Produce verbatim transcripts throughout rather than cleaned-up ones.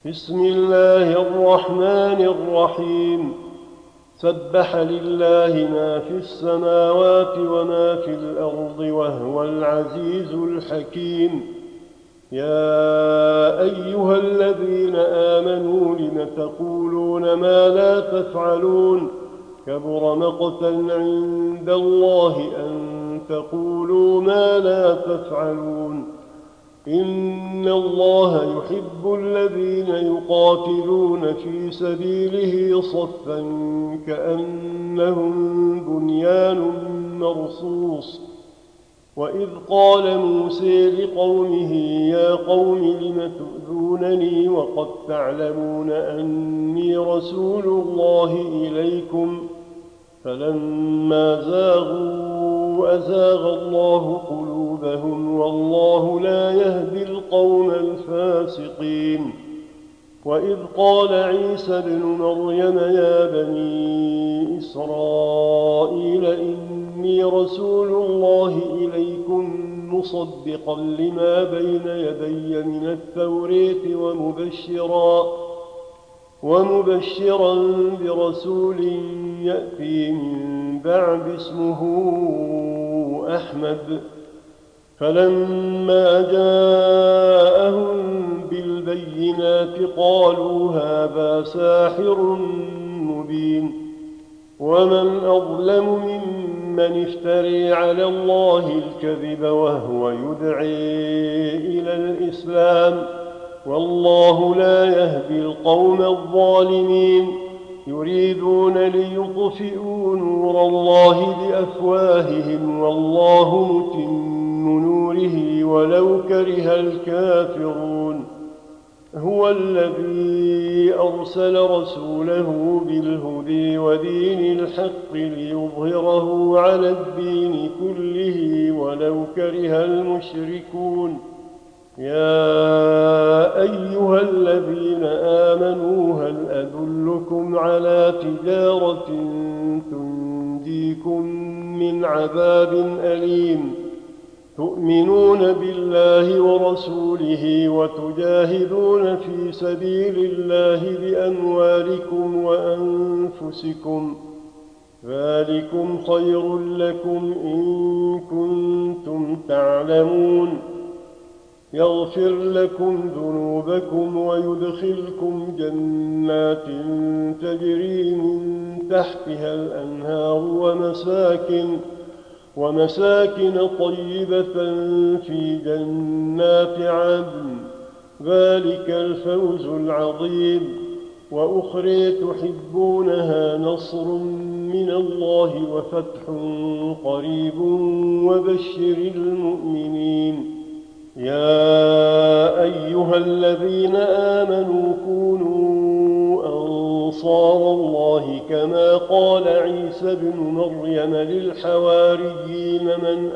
بسم الله الرحمن الرحيم سبح لله ما في السماوات وما في الأرض وهو العزيز الحكيم. يا أيها الذين آمنوا لم تقولون ما لا تفعلون كبر مقتا عند الله أن تقولوا ما لا تفعلون. إن الله يحب الذين يقاتلون في سبيله صفا كأنهم بنيان مرصوص. وإذ قال موسى لقومه يا قوم لم تؤذونني وقد تعلمون أني رسول الله إليكم فلما زاغوا أزاغ الله قلوبهم والله لا يهدي القوم الفاسقين. وإذ قال عيسى ابن مريم يا بني إسرائيل إني رسول الله إليكم مصدقا لما بين يدي من التوراة ومبشرا ومبشرا برسول يأتي من بعد اسمه أحمد. فلما جاءهم بالبينات قالوا هذا ساحر مبين. ومن أظلم ممن افتري على الله الكذب وهو يدعي إلى الإسلام والله لا يهدي القوم الظالمين. يريدون ليطفئوا نور الله بأفواههم والله متم نوره ولو كره الكافرون. هو الذي أرسل رسوله بالهدى ودين الحق ليظهره على الدين كله ولو كره المشركون. يا أيها الذين آمنوا هل أدلكم على تجارة تنجيكم من عذاب أليم تؤمنون بالله ورسوله وتجاهدون في سبيل الله بأموالكم وأنفسكم ذلكم خير لكم إن كنتم تعلمون. يغفر لكم ذنوبكم ويدخلكم جنات تجري من تحتها الأنهار ومساكن ومساكن طيبة في جنات عدن ذلك الفوز العظيم. وأخرى تحبونها نصر من الله وفتح قريب وبشر المؤمنين. يا أيها الذين آمنوا كونوا أنصار الله كما قال عيسى ابن مريم للحواريين من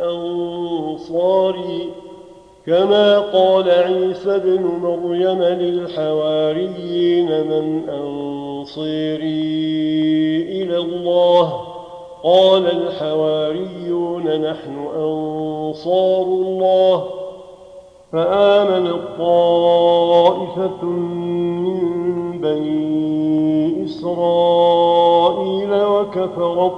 أنصاري كما قال عيسى ابن مريم للحواريين من أنصاري إلى الله قال الحواريون نحن أنصار الله. فآمنت طائفة من بني إسرائيل وكفرت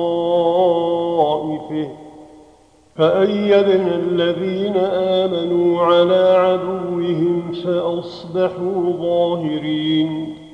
طائفة فأيدنا الذين آمنوا على عدوهم فأصبحوا ظاهرين.